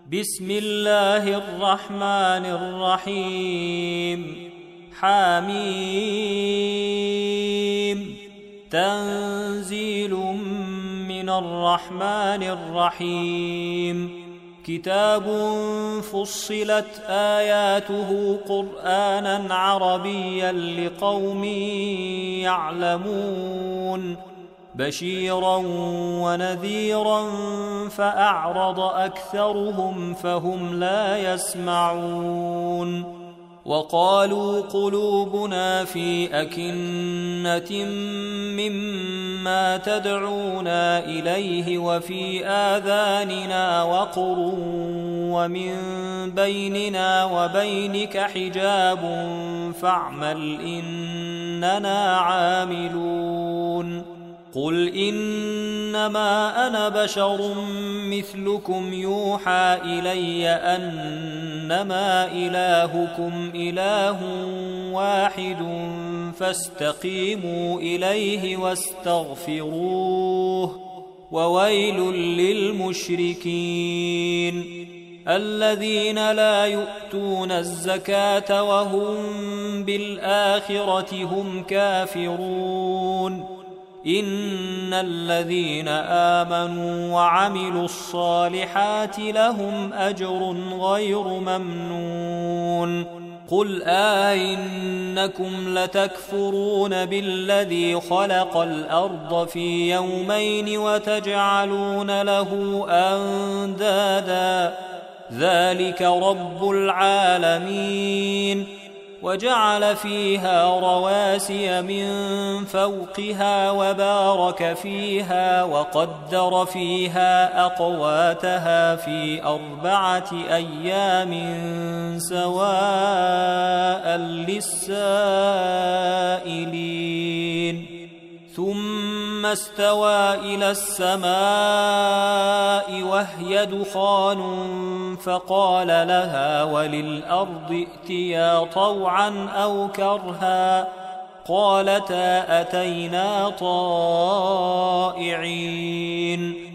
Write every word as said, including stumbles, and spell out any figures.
بسم الله الرحمن الرحيم حميم تنزيل من الرحمن الرحيم كتاب فصلت آياته قرآنا عربيا لقوم يعلمون بشيرا ونذيرا فأعرض أكثرهم فهم لا يسمعون وقالوا قلوبنا في أكنة مما تدعونا إليه وفي آذاننا وقر ومن بيننا وبينك حجاب فاعمل إننا عاملون قل إنما أنا بشر مثلكم يوحى إلي أنما إلهكم إله واحد فاستقيموا إليه واستغفروه وويل للمشركين الذين لا يؤتون الزكاة وهم بالآخرة هم كافرون إن الذين آمنوا وعملوا الصالحات لهم أجر غير ممنون قل أئنكم لتكفرون بالذي خلق الأرض في يومين وتجعلون له أندادا ذلك رب العالمين وجعل فيها رواسي من فوقها وبارك فيها وقدر فيها أقواتها في أربعة أيام سواء للسائلين ثم استوى إلى السماء وهي دخان فقال لها وللأرض ائتيا طوعا أو كرها قالتا أتينا طائعين